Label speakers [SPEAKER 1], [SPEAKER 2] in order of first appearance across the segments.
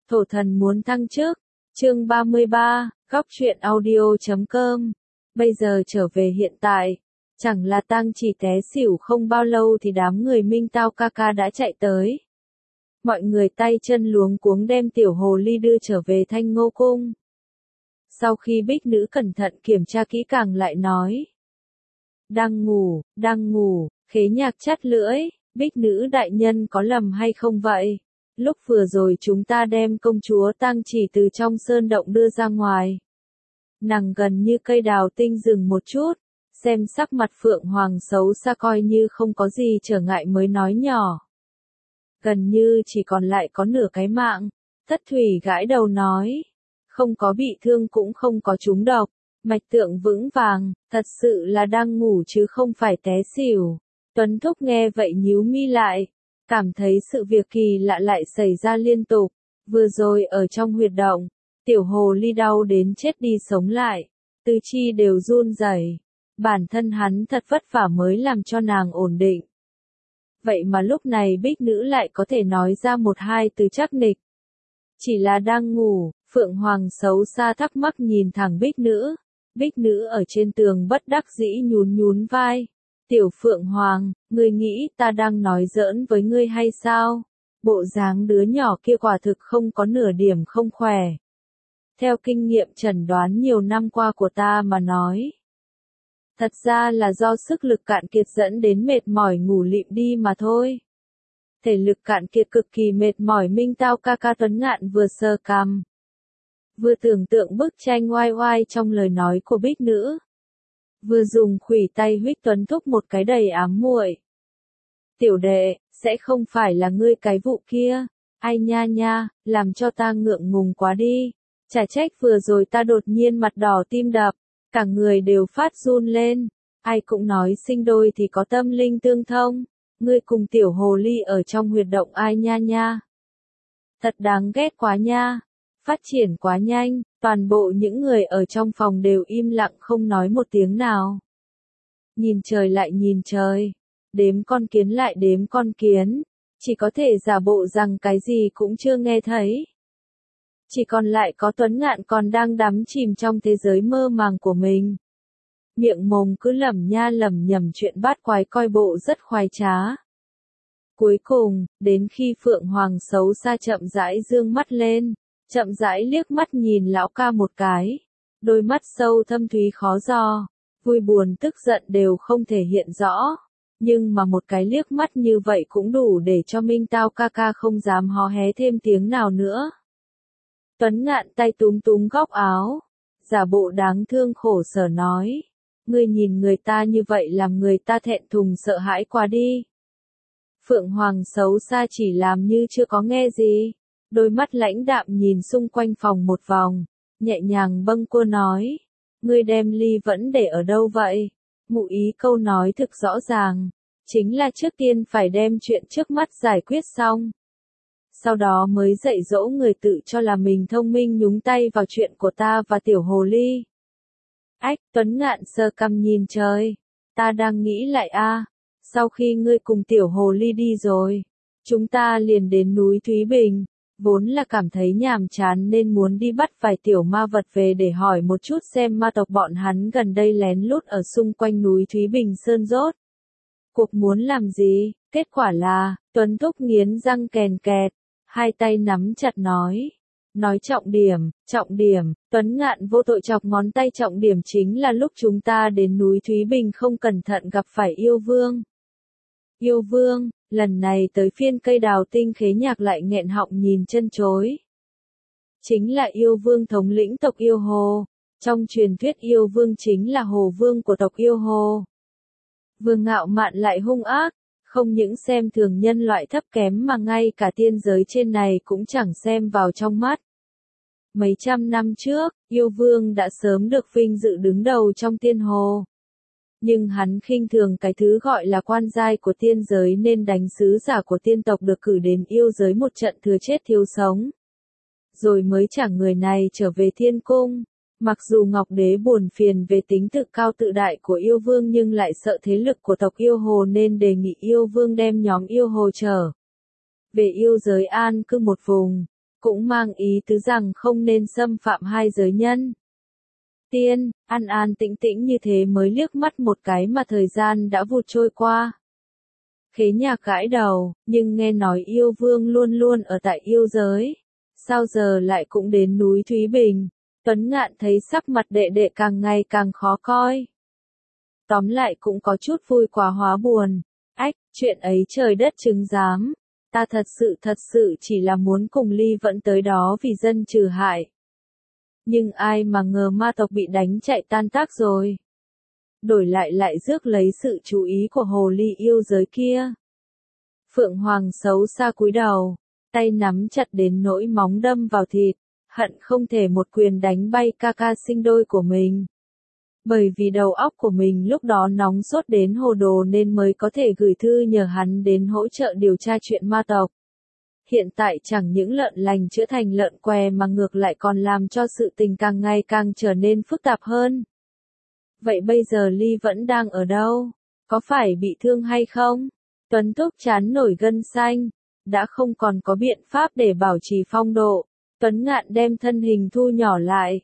[SPEAKER 1] Thổ thần muốn thăng chức. Chương 33, góc truyện audio.com. Bây giờ trở về hiện tại, chẳng là tang chỉ té xỉu không bao lâu thì đám người Minh Tao ca ca đã chạy tới. Mọi người tay chân luống cuống đem tiểu hồ ly đưa trở về Thanh Ngô cung. Sau khi Bích Nữ cẩn thận kiểm tra kỹ càng lại nói. Đang ngủ, Khế Nhạc chắt lưỡi, Bích Nữ đại nhân có lầm hay không vậy? Lúc vừa rồi chúng ta đem công chúa Tang Chỉ từ trong sơn động đưa ra ngoài. Nàng gần như cây đào tinh dừng một chút, xem sắc mặt Phượng Hoàng xấu xa coi như không có gì trở ngại mới nói nhỏ. Gần như chỉ còn lại có nửa cái mạng, Thất Thủy gãi đầu nói. Không có bị thương cũng không có trúng độc, mạch tượng vững vàng, thật sự là đang ngủ chứ không phải té xỉu. Tuấn Thúc nghe vậy nhíu mi lại, cảm thấy sự việc kỳ lạ lại xảy ra liên tục. Vừa rồi ở trong huyệt động, tiểu hồ ly đau đến chết đi sống lại, tứ chi đều run rẩy. Bản thân hắn thật vất vả mới làm cho nàng ổn định. Vậy mà lúc này Bích Nữ lại có thể nói ra một hai từ chắc nịch. Chỉ là đang ngủ, Phượng Hoàng xấu xa thắc mắc nhìn thẳng Bích Nữ. Bích Nữ ở trên tường bất đắc dĩ nhún vai. Tiểu Phượng Hoàng, ngươi nghĩ ta đang nói giỡn với ngươi hay sao? Bộ dáng đứa nhỏ kia quả thực không có nửa điểm không khỏe. Theo kinh nghiệm chẩn đoán nhiều năm qua của ta mà nói. Thật ra là do sức lực cạn kiệt dẫn đến mệt mỏi ngủ lịm đi mà thôi. Thể lực cạn kiệt cực kỳ mệt mỏi. Minh Tao ca ca Tuấn Ngạn vừa sờ cằm, vừa tưởng tượng bức tranh oai oai trong lời nói của Bích Nữ, vừa dùng khuỷu tay huých Tuấn Thúc một cái đầy ám muội. Tiểu đệ, sẽ không phải là ngươi cái vụ kia, ai nha, làm cho ta ngượng ngùng quá đi. Chả trách vừa rồi ta đột nhiên mặt đỏ tim đập, cả người đều phát run lên. Ai cũng nói sinh đôi thì có tâm linh tương thông. Ngươi cùng tiểu hồ ly ở trong huyệt động ai nha. Thật đáng ghét quá nha. Phát triển quá nhanh, toàn bộ những người ở trong phòng đều im lặng không nói một tiếng nào. Nhìn trời lại nhìn trời, đếm con kiến lại đếm con kiến, chỉ có thể giả bộ rằng cái gì cũng chưa nghe thấy. Chỉ còn lại có Tuấn Ngạn còn đang đắm chìm trong thế giới mơ màng của mình. Miệng mồm cứ lẩm nha lẩm nhẩm chuyện bát quái coi bộ rất khoái trá. Cuối cùng, đến khi Phượng Hoàng xấu xa chậm rãi dương mắt lên, chậm rãi liếc mắt nhìn lão ca một cái, đôi mắt sâu thâm thúy khó dò, vui buồn tức giận đều không thể hiện rõ, nhưng mà một cái liếc mắt như vậy cũng đủ để cho Minh Tao ca ca không dám hó hé thêm tiếng nào nữa. Tuấn Ngạn tay túm góc áo, giả bộ đáng thương khổ sở nói, ngươi nhìn người ta như vậy làm người ta thẹn thùng sợ hãi quá đi. Phượng Hoàng xấu xa chỉ làm như chưa có nghe gì, đôi mắt lãnh đạm nhìn xung quanh phòng một vòng, nhẹ nhàng bâng quơ nói, ngươi đem ly vẫn để ở đâu vậy? Ngụ ý câu nói thực rõ ràng, chính là trước tiên phải đem chuyện trước mắt giải quyết xong. Sau đó mới dạy dỗ người tự cho là mình thông minh nhúng tay vào chuyện của ta và tiểu hồ ly. Ách, Tuấn Ngạn sờ cằm nhìn trời, ta đang nghĩ lại sau khi ngươi cùng tiểu hồ ly đi rồi, chúng ta liền đến núi Thúy Bình, vốn là cảm thấy nhàm chán nên muốn đi bắt vài tiểu ma vật về để hỏi một chút xem ma tộc bọn hắn gần đây lén lút ở xung quanh núi Thúy Bình Sơn rốt cuộc muốn làm gì. Kết quả là, Tuấn Thúc nghiến răng kèn kẹt, hai tay nắm chặt nói trọng điểm, Tuấn Ngạn vô tội chọc ngón tay. Trọng điểm chính là lúc chúng ta đến núi Thúy Bình không cẩn thận gặp phải yêu vương. Yêu vương, lần này tới phiên cây đào tinh Khế Nhạc lại nghẹn họng nhìn chân chối. Chính là yêu vương thống lĩnh tộc yêu hồ, trong truyền thuyết yêu vương chính là hồ vương của tộc yêu hồ. Vương ngạo mạn lại hung ác, không những xem thường nhân loại thấp kém mà ngay cả tiên giới trên này cũng chẳng xem vào trong mắt. Mấy trăm năm trước, yêu vương đã sớm được vinh dự đứng đầu trong tiên hồ. Nhưng hắn khinh thường cái thứ gọi là quan giai của tiên giới nên đánh sứ giả của tiên tộc được cử đến yêu giới một trận thừa chết thiếu sống. Rồi mới trả người này trở về thiên cung. Mặc dù Ngọc Đế buồn phiền về tính tự cao tự đại của yêu vương nhưng lại sợ thế lực của tộc yêu hồ nên đề nghị yêu vương đem nhóm yêu hồ trở về yêu giới an cư một vùng. cũng mang ý tứ rằng không nên xâm phạm hai giới nhân. Tiên, an an tĩnh tĩnh như thế mới liếc mắt một cái mà thời gian đã vụt trôi qua. Khế Nhạc gãi đầu, nhưng nghe nói yêu vương luôn luôn ở tại yêu giới. Sao giờ lại cũng đến núi Thúy Bình? Tuấn Ngạn thấy sắc mặt đệ đệ càng ngày càng khó coi. Tóm lại cũng có chút vui quá hóa buồn. Ách, chuyện ấy trời đất chứng giám. Ta thật sự chỉ là muốn cùng Ly Vẫn tới đó vì dân trừ hại. Nhưng ai mà ngờ ma tộc bị đánh chạy tan tác rồi. Đổi lại rước lấy sự chú ý của hồ ly yêu giới kia. Phượng Hoàng xấu xa cúi đầu, tay nắm chặt đến nỗi móng đâm vào thịt, hận không thể một quyền đánh bay ca ca sinh đôi của mình. Bởi vì đầu óc của mình lúc đó nóng sốt đến hồ đồ nên mới có thể gửi thư nhờ hắn đến hỗ trợ điều tra chuyện ma tộc. Hiện tại chẳng những lợn lành chữa thành lợn què mà ngược lại còn làm cho sự tình càng ngày càng trở nên phức tạp hơn. Vậy bây giờ Ly Vẫn đang ở đâu? Có phải bị thương hay không? Tuấn Thúc chán nổi gân xanh, đã không còn có biện pháp để bảo trì phong độ. Tuấn Ngạn đem thân hình thu nhỏ lại,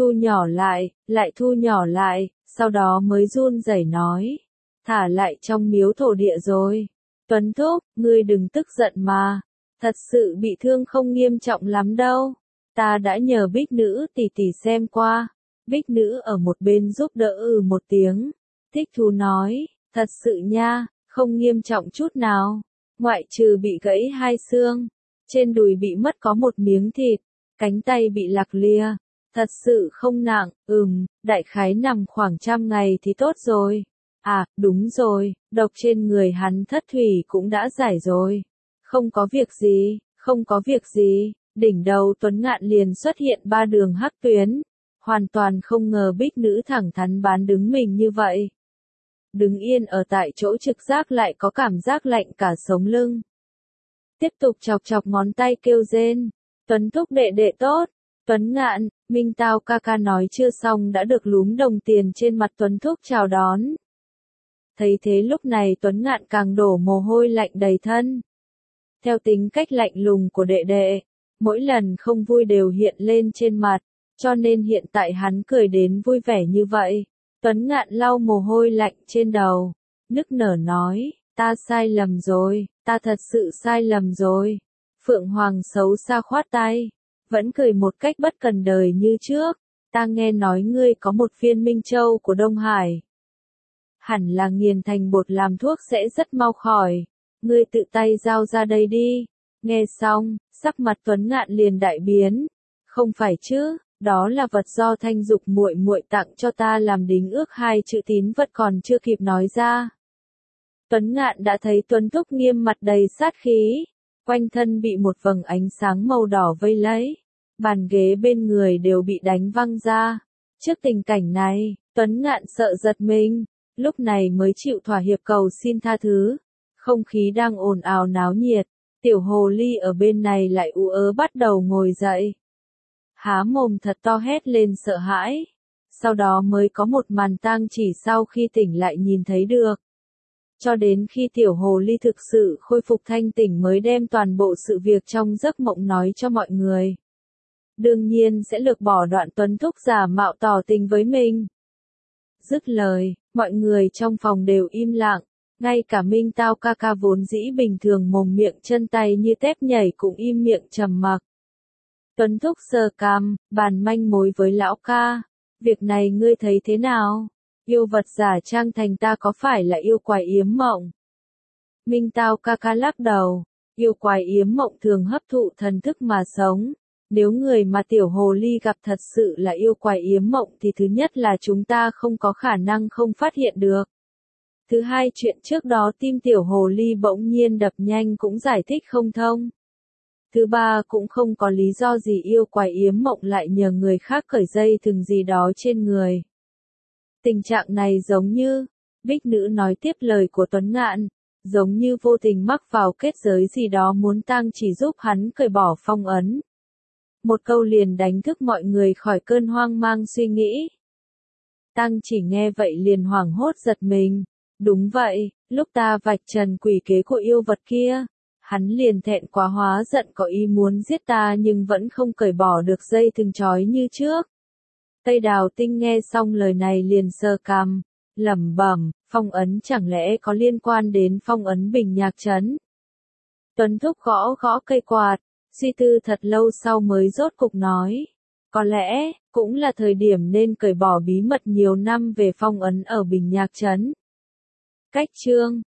[SPEAKER 1] lại thu nhỏ lại, sau đó mới run rẩy nói. Thả lại trong miếu thổ địa rồi. Tuấn Thúc, ngươi đừng tức giận mà. Thật sự bị thương không nghiêm trọng lắm đâu. Ta đã nhờ Bích Nữ tỷ tỷ xem qua. Bích Nữ ở một bên giúp đỡ một tiếng. Thích thú nói, thật sự nha, không nghiêm trọng chút nào. Ngoại trừ bị gãy hai xương. Trên đùi bị mất có một miếng thịt. Cánh tay bị lạc lìa. Thật sự không nặng, đại khái nằm khoảng 100 ngày thì tốt rồi. À, đúng rồi, độc trên người hắn thất thủy cũng đã giải rồi. Không có việc gì, đỉnh đầu Tuấn Ngạn liền xuất hiện 3 đường hắc tuyến. Hoàn toàn không ngờ Bích Nữ thẳng thắn bán đứng mình như vậy. Đứng yên ở tại chỗ trực giác lại có cảm giác lạnh cả sống lưng. Tiếp tục chọc ngón tay kêu rên. Tuấn Thúc đệ đệ tốt. Tuấn Ngạn, Minh Tao ca ca nói chưa xong đã được lúm đồng tiền trên mặt Tuấn Thúc chào đón. Thấy thế lúc này Tuấn Ngạn càng đổ mồ hôi lạnh đầy thân. Theo tính cách lạnh lùng của đệ đệ, mỗi lần không vui đều hiện lên trên mặt, cho nên hiện tại hắn cười đến vui vẻ như vậy. Tuấn Ngạn lau mồ hôi lạnh trên đầu, nức nở nói, ta sai lầm rồi, ta thật sự sai lầm rồi. Phượng Hoàng xấu xa khoát tay, vẫn cười một cách bất cần đời như trước, ta nghe nói ngươi có một viên Minh Châu của Đông Hải. Hẳn là nghiền thành bột làm thuốc sẽ rất mau khỏi. Ngươi tự tay giao ra đây đi. Nghe xong, sắc mặt Tuấn Ngạn liền đại biến. Không phải chứ, đó là vật do Thanh Dục muội muội tặng cho ta làm đính ước, 2 chữ tín vật còn chưa kịp nói ra. Tuấn Ngạn đã thấy Tuấn Thúc nghiêm mặt đầy sát khí, quanh thân bị một vầng ánh sáng màu đỏ vây lấy, bàn ghế bên người đều bị đánh văng ra. Trước tình cảnh này, Tuấn Ngạn sợ giật mình, lúc này mới chịu thỏa hiệp cầu xin tha thứ. Không khí đang ồn ào náo nhiệt, tiểu hồ ly ở bên này lại ú ớ bắt đầu ngồi dậy. Há mồm thật to hét lên sợ hãi. Sau đó mới có một màn tang chỉ sau khi tỉnh lại nhìn thấy được. Cho đến khi tiểu hồ ly thực sự khôi phục thanh tỉnh mới đem toàn bộ sự việc trong giấc mộng nói cho mọi người. Đương nhiên sẽ lược bỏ đoạn Tuấn Thúc giả mạo tỏ tình với mình. Dứt lời, mọi người trong phòng đều im lặng. Ngay cả Minh Tao ca ca vốn dĩ bình thường mồm miệng chân tay như tép nhảy cũng im miệng trầm mặc. Tuấn Thúc sờ cằm, bàn manh mối với lão ca. Việc này ngươi thấy thế nào? Yêu vật giả trang thành ta có phải là yêu quái yếm mộng? Minh Tao ca ca lắc đầu. Yêu quái yếm mộng thường hấp thụ thần thức mà sống. Nếu người mà tiểu hồ ly gặp thật sự là yêu quái yếm mộng thì thứ nhất là chúng ta không có khả năng không phát hiện được. Thứ hai, chuyện trước đó tim tiểu hồ ly bỗng nhiên đập nhanh cũng giải thích không thông. Thứ ba, cũng không có lý do gì yêu quái yếm mộng lại nhờ người khác cởi dây thừng gì đó trên người. Tình trạng này giống như, Bích Nữ nói tiếp lời của Tuấn Ngạn, giống như vô tình mắc vào kết giới gì đó muốn tang chỉ giúp hắn cởi bỏ phong ấn. Một câu liền đánh thức mọi người khỏi cơn hoang mang suy nghĩ. Tang chỉ nghe vậy liền hoảng hốt giật mình. Đúng vậy, lúc ta vạch trần quỷ kế của yêu vật kia, Hắn liền thẹn quá hóa giận có ý muốn giết ta nhưng vẫn không cởi bỏ được dây thừng trói như trước. Tây Đào Tinh nghe xong lời này liền sờ cằm, lẩm bẩm, phong ấn chẳng lẽ có liên quan đến phong ấn Bình Nhạc Trấn. Tuấn Thúc gõ gõ cây quạt, suy tư thật lâu sau mới rốt cục nói. Có lẽ, cũng là thời điểm nên cởi bỏ bí mật nhiều năm về phong ấn ở Bình Nhạc Trấn. Cách chương